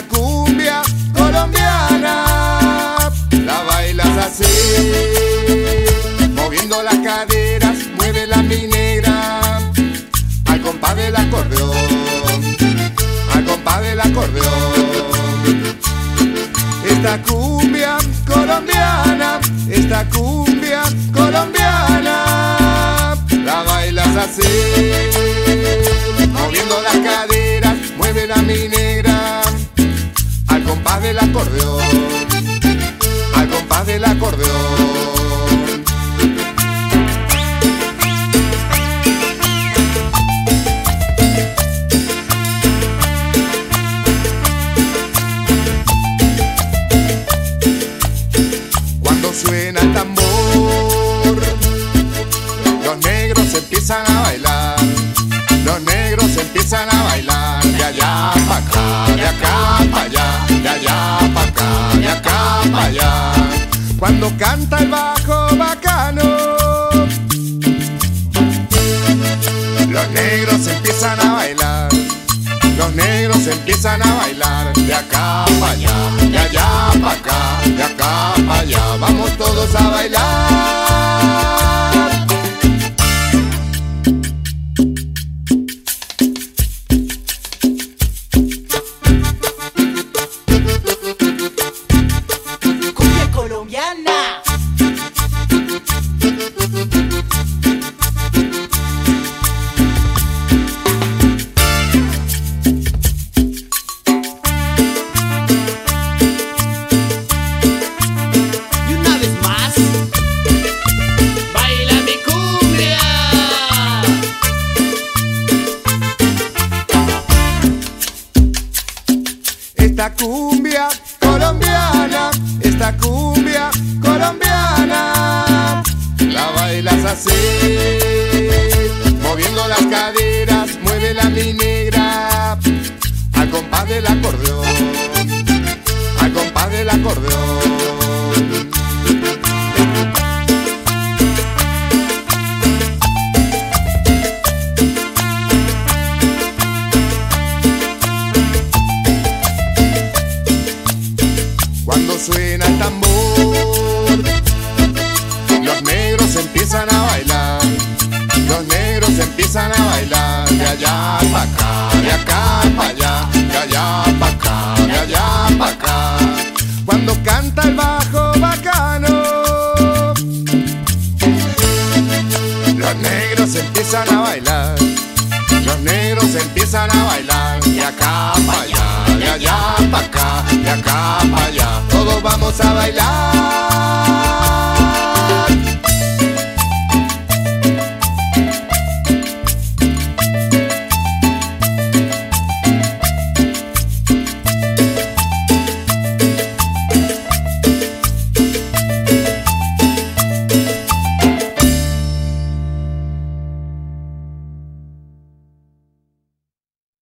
cumbia colombiana, la bailas así, moviendo las caderas, mueve la mi negra, al compás del acordeón, al compás del acordeón. Esta cumbia colombiana, esta cumbia colombiana, la bailas así, moviendo las caderas, mueve la mi negra, al compás del acordeón, al compás del acordeón. Cuando suena el tambor, los negros empiezan a bailar, los negros empiezan a bailar, de allá para acá, de acá para allá, de allá para acá, de acá para allá. Cuando canta el bajo bacano, los negros empiezan a bailar, los negros empiezan a bailar, de acá para allá, de allá para acá, de acá para allá. Vamos todos a bailar. Cumbia colombiana. Y una vez más, baila mi cumbia. Esta cumbia colombiana, esta cumbia colombiana, la bailas así, moviendo las caderas, mueve la mi negra, al compás del acordeón, al compás del acordeón. Cuando suena el tambor, los negros empiezan a bailar, los negros empiezan a bailar, de allá para acá, de acá para allá, de allá para acá, de allá para acá. Cuando canta el bajo bacano, los negros empiezan a bailar, los negros empiezan a bailar, de acá para allá, de allá para acá, de acá para allá.